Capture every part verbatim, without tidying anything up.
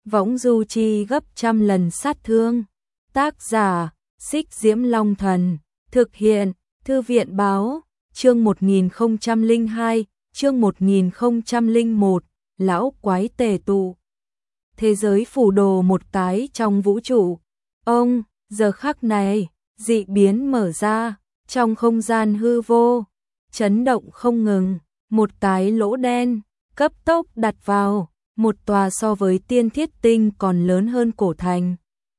võng du chi gấp trăm lần sát thương. Tác giả, Xích Diễm Long Thần. Thực hiện, Thư viện Báo. Chương một nghìn không trăm lẻ hai, chương một nghìn không trăm lẻ một, lão quái tề tụ. Thế giới phù đồ một cái trong vũ trụ. Ông, giờ khắc này, dị biến mở ra, trong không gian hư vô, chấn động không ngừng, một cái lỗ đen, cấp tốc đặt vào, một tòa so với tiên thiết tinh còn lớn hơn cổ thành.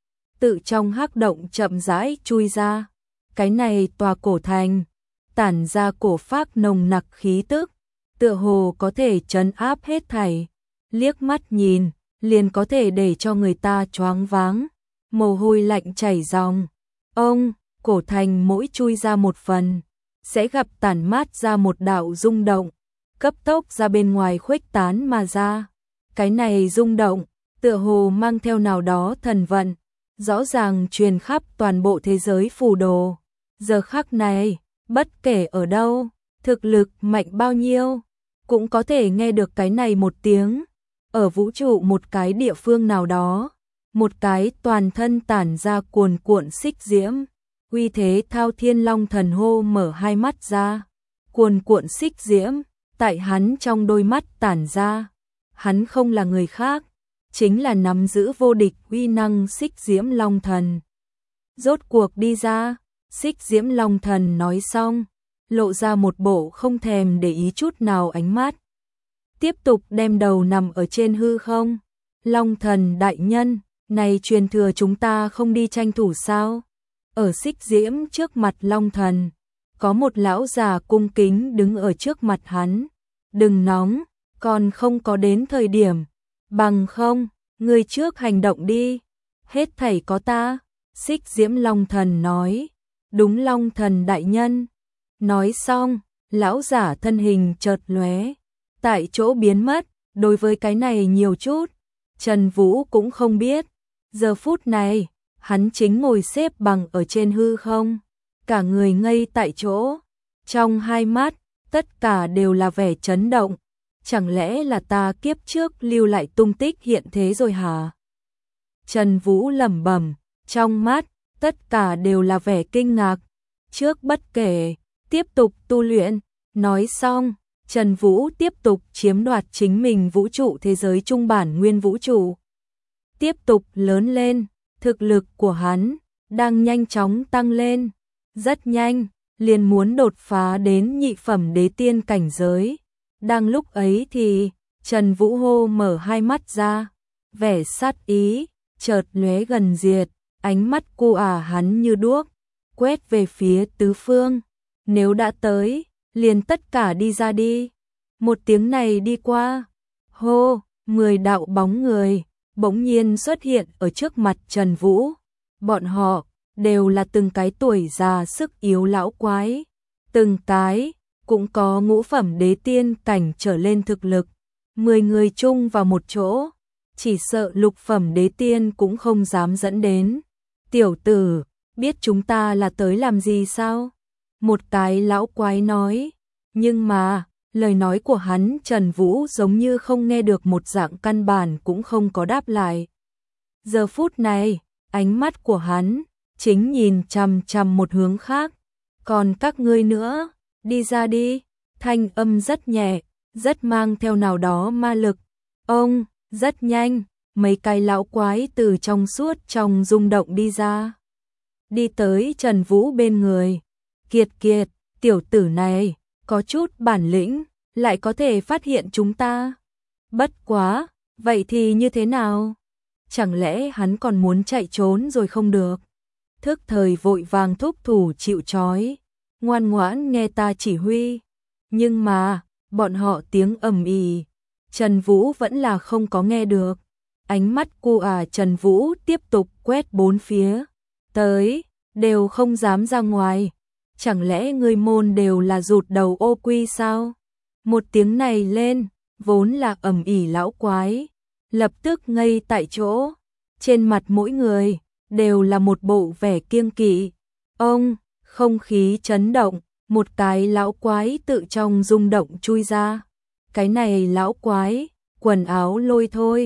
Tự trong hắc động chậm rãi chui ra, cái này tòa cổ thành, tản ra cổ phác nồng nặc khí tức, tựa hồ có thể trấn áp hết thảy, liếc mắt nhìn, liền có thể để cho người ta choáng váng, mồ hôi lạnh chảy ròng. Ông, cổ thành mỗi chui ra một phần, sẽ gặp tản mát ra một đạo rung động, cấp tốc ra bên ngoài khuếch tán mà ra. Cái này rung động, tựa hồ mang theo nào đó thần vận, rõ ràng truyền khắp toàn bộ thế giới phù đồ. Giờ khắc này, bất kể ở đâu, thực lực mạnh bao nhiêu, cũng có thể nghe được cái này một tiếng. Ở vũ trụ một cái địa phương nào đó, một cái toàn thân tản ra cuồn cuộn xích diễm, uy thế thao thiên long thần hô mở hai mắt ra, cuồn cuộn xích diễm, tại hắn trong đôi mắt tản ra, hắn không là người khác, chính là nắm giữ vô địch uy năng xích diễm long thần. Rốt cuộc đi ra, xích diễm long thần nói xong, lộ ra một bộ không thèm để ý chút nào ánh mắt. Tiếp tục đem đầu nằm ở trên hư không. Long thần đại nhân, này truyền thừa chúng ta không đi tranh thủ sao? Ở xích diễm trước mặt long thần, có một lão già cung kính đứng ở trước mặt hắn. Đừng nóng, còn không có đến thời điểm. Bằng không, người trước hành động đi. Hết thảy có ta. Xích diễm long thần nói. Đúng long thần đại nhân. Nói xong, lão giả thân hình chợt lóe, tại chỗ biến mất. Đối với cái này nhiều chút, Trần Vũ cũng không biết. Giờ phút này, hắn chính ngồi xếp bằng ở trên hư không, cả người ngây tại chỗ, trong hai mắt, tất cả đều là vẻ chấn động. Chẳng lẽ là ta kiếp trước lưu lại tung tích hiện thế rồi hả? Trần Vũ lẩm bẩm, trong mắt, tất cả đều là vẻ kinh ngạc. Trước bất kể, tiếp tục tu luyện. Nói xong, Trần Vũ tiếp tục chiếm đoạt chính mình vũ trụ thế giới trung bản nguyên vũ trụ. Tiếp tục lớn lên, thực lực của hắn đang nhanh chóng tăng lên, rất nhanh, liền muốn đột phá đến nhị phẩm đế tiên cảnh giới. Đang lúc ấy thì, Trần Vũ hô mở hai mắt ra, vẻ sát ý, chợt lóe gần diệt, ánh mắt cu ả hắn như đuốc, quét về phía tứ phương. Nếu đã tới, liền tất cả đi ra đi. Một tiếng này đi qua, hô, mười đạo bóng người bỗng nhiên xuất hiện ở trước mặt Trần Vũ. Bọn họ đều là từng cái tuổi già sức yếu lão quái, từng cái cũng có ngũ phẩm đế tiên cảnh trở lên thực lực. Mười người chung vào một chỗ, chỉ sợ lục phẩm đế tiên cũng không dám dẫn đến. Tiểu tử, biết chúng ta là tới làm gì sao? Một cái lão quái nói, nhưng mà, lời nói của hắn Trần Vũ giống như không nghe được một dạng, căn bản cũng không có đáp lại. Giờ phút này, ánh mắt của hắn chính nhìn chằm chằm một hướng khác. Còn các ngươi nữa, đi ra đi. Thanh âm rất nhẹ, rất mang theo nào đó ma lực. Ông, rất nhanh, mấy cái lão quái từ trong suốt trong rung động đi ra. Đi tới Trần Vũ bên người. Kiệt kiệt, tiểu tử này, có chút bản lĩnh, lại có thể phát hiện chúng ta. Bất quá, vậy thì như thế nào? Chẳng lẽ hắn còn muốn chạy trốn rồi không được? Thức thời vội vàng thúc thủ chịu trói, ngoan ngoãn nghe ta chỉ huy. Nhưng mà, bọn họ tiếng ầm ĩ, Trần Vũ vẫn là không có nghe được. Ánh mắt cu à Trần Vũ tiếp tục quét bốn phía. Tới, đều không dám ra ngoài. Chẳng lẽ ngươi môn đều là rụt đầu ô quy sao? Một tiếng này lên, vốn là ầm ĩ lão quái, lập tức ngây tại chỗ. Trên mặt mỗi người đều là một bộ vẻ kiêng kỵ. Ông, không khí chấn động, một cái lão quái tự trong rung động chui ra. Cái này lão quái, quần áo lôi thôi,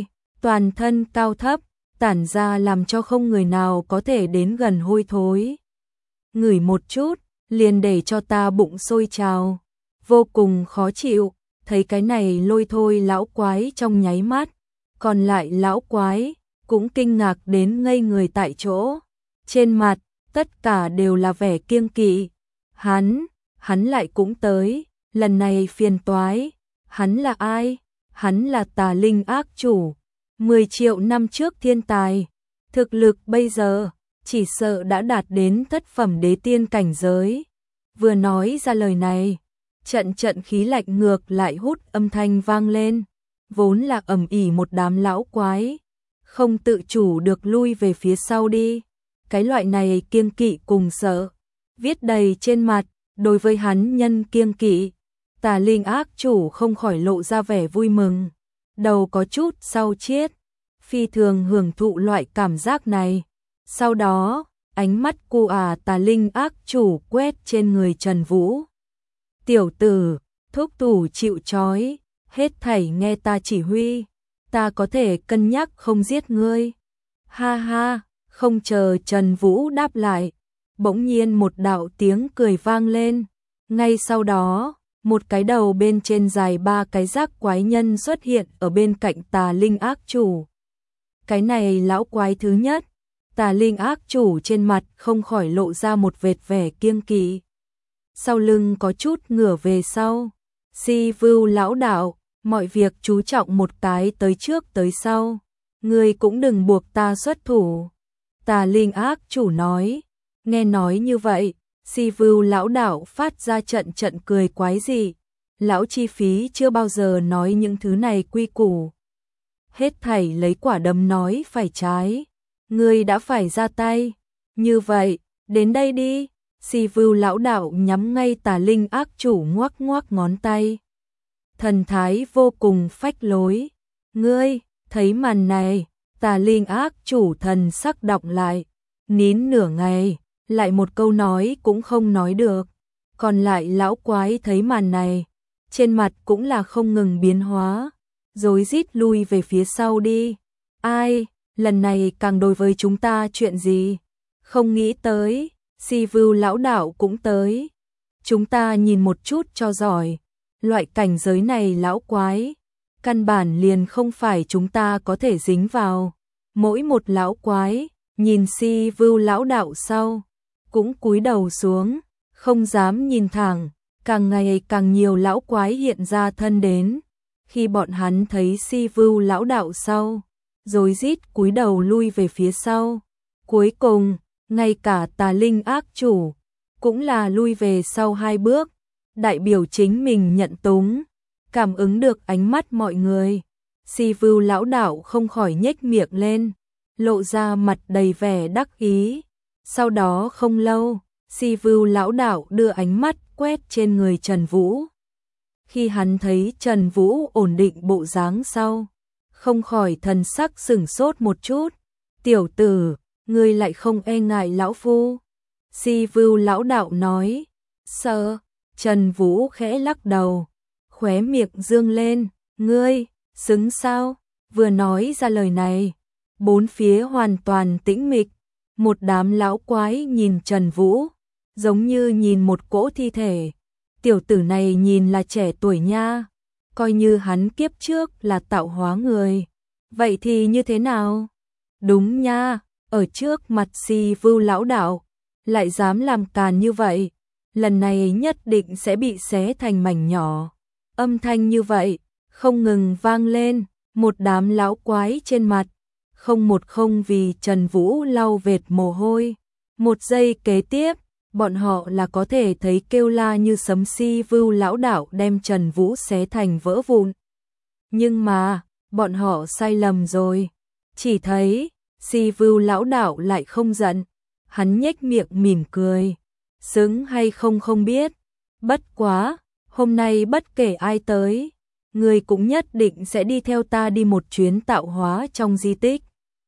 toàn thân cao thấp, tản ra làm cho không người nào có thể đến gần hôi thối. Ngửi một chút, liền để cho ta bụng sôi trào, vô cùng khó chịu, thấy cái này lôi thôi lão quái trong nháy mắt, còn lại lão quái cũng kinh ngạc đến ngây người tại chỗ, trên mặt tất cả đều là vẻ kiêng kỵ. Hắn, hắn lại cũng tới, lần này phiền toái. Hắn là ai? Hắn là Tà Linh ác chủ, mười triệu năm trước thiên tài, thực lực bây giờ chỉ sợ đã đạt đến thất phẩm đế tiên cảnh giới. Vừa nói ra lời này, trận trận khí lạnh ngược lại hút âm thanh vang lên, vốn là ầm ĩ một đám lão quái, không tự chủ được lui về phía sau đi. Cái loại này kiêng kỵ cùng sợ, viết đầy trên mặt, đối với hắn nhân kiêng kỵ, Tà Linh ác chủ không khỏi lộ ra vẻ vui mừng, đầu có chút sau chiết, phi thường hưởng thụ loại cảm giác này. Sau đó, ánh mắt cu à Tà Linh ác chủ quét trên người Trần Vũ. Tiểu tử, thúc thủ chịu trói, hết thảy nghe ta chỉ huy, ta có thể cân nhắc không giết ngươi. Ha ha, không chờ Trần Vũ đáp lại, bỗng nhiên một đạo tiếng cười vang lên, ngay sau đó, một cái đầu bên trên dài ba cái rác quái nhân xuất hiện ở bên cạnh Tà Linh ác chủ. Cái này lão quái thứ nhất, Tà Linh ác chủ trên mặt không khỏi lộ ra một vệt vẻ kiêng kỵ. Sau lưng có chút ngửa về sau. Si Vưu lão đạo, mọi việc chú trọng một cái tới trước tới sau. Ngươi cũng đừng buộc ta xuất thủ. Tà Linh ác chủ nói. Nghe nói như vậy, Si Vưu lão đạo phát ra trận trận cười quái dị. Lão chi phí chưa bao giờ nói những thứ này quy củ. Hết thảy lấy quả đấm nói phải trái. Ngươi đã phải ra tay. Như vậy, đến đây đi. Si Vưu lão đạo nhắm ngay Tà Linh ác chủ ngoắc ngoắc ngón tay. Thần thái vô cùng phách lối. Ngươi, thấy màn này, Tà Linh ác chủ thần sắc đọng lại. Nín nửa ngày, lại một câu nói cũng không nói được. Còn lại lão quái thấy màn này, trên mặt cũng là không ngừng biến hóa. Rối rít lui về phía sau đi. Ai, lần này càng đối với chúng ta chuyện gì? Không nghĩ tới, Si Vưu lão đạo cũng tới. Chúng ta nhìn một chút cho giỏi. Loại cảnh giới này lão quái, căn bản liền không phải chúng ta có thể dính vào. Mỗi một lão quái, nhìn Si Vưu lão đạo sau, cũng cúi đầu xuống, không dám nhìn thẳng. Càng ngày càng nhiều lão quái hiện ra thân đến. Khi bọn hắn thấy Si Vưu lão đạo sau, rồi rít cúi đầu lui về phía sau. Cuối cùng, ngay cả Tà Linh ác chủ cũng là lui về sau hai bước, đại biểu chính mình nhận túng. Cảm ứng được ánh mắt mọi người, Si Vưu lão đạo không khỏi nhếch miệng lên, lộ ra mặt đầy vẻ đắc ý. Sau đó không lâu, Si Vưu lão đạo đưa ánh mắt quét trên người Trần Vũ. Khi hắn thấy Trần Vũ ổn định bộ dáng sau, không khỏi thần sắc sửng sốt một chút. Tiểu tử, ngươi lại không e ngại lão phu? Si Vưu lão đạo nói. Sợ. Trần Vũ khẽ lắc đầu, khóe miệng dương lên. Ngươi, xứng sao? Vừa nói ra lời này, bốn phía hoàn toàn tĩnh mịch. Một đám lão quái nhìn Trần Vũ, giống như nhìn một cỗ thi thể. Tiểu tử này nhìn là trẻ tuổi nha, coi như hắn kiếp trước là tạo hóa người. Vậy thì như thế nào? Đúng nha, ở trước mặt Si Vưu lão đạo, lại dám làm càn như vậy, lần này nhất định sẽ bị xé thành mảnh nhỏ. Âm thanh như vậy, không ngừng vang lên, một đám lão quái trên mặt, không một không vì Trần Vũ lau vệt mồ hôi. Một giây kế tiếp, bọn họ là có thể thấy kêu la như sấm Si Vưu lão đạo đem Trần Vũ xé thành vỡ vụn. Nhưng mà, bọn họ sai lầm rồi. Chỉ thấy, Si Vưu lão đạo lại không giận. Hắn nhếch miệng mỉm cười. Xứng hay không không biết. Bất quá, hôm nay bất kể ai tới, người cũng nhất định sẽ đi theo ta đi một chuyến tạo hóa trong di tích.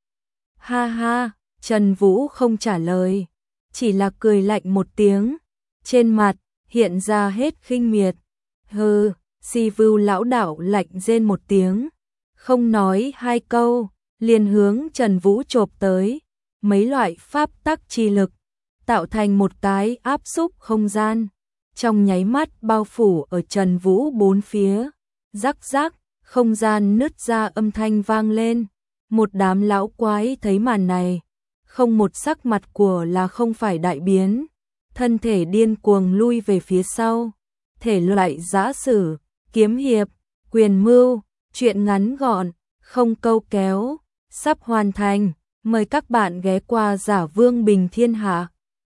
Ha ha, Trần Vũ không trả lời, chỉ là cười lạnh một tiếng, trên mặt hiện ra hết khinh miệt. Hừ, Si Vưu lão đạo lạnh rên một tiếng, không nói hai câu, liền hướng Trần Vũ chộp tới, mấy loại pháp tắc chi lực, tạo thành một cái áp xúc không gian, trong nháy mắt bao phủ ở Trần Vũ bốn phía, rắc rắc, không gian nứt ra âm thanh vang lên, một đám lão quái thấy màn này, không một sắc mặt của là không phải đại biến, thân thể điên cuồng lui về phía sau, thể loại giã sử, kiếm hiệp, quyền mưu, truyện ngắn gọn, không câu kéo, sắp hoàn thành, mời các bạn ghé qua Giả Vương Bình Thiên Hạ.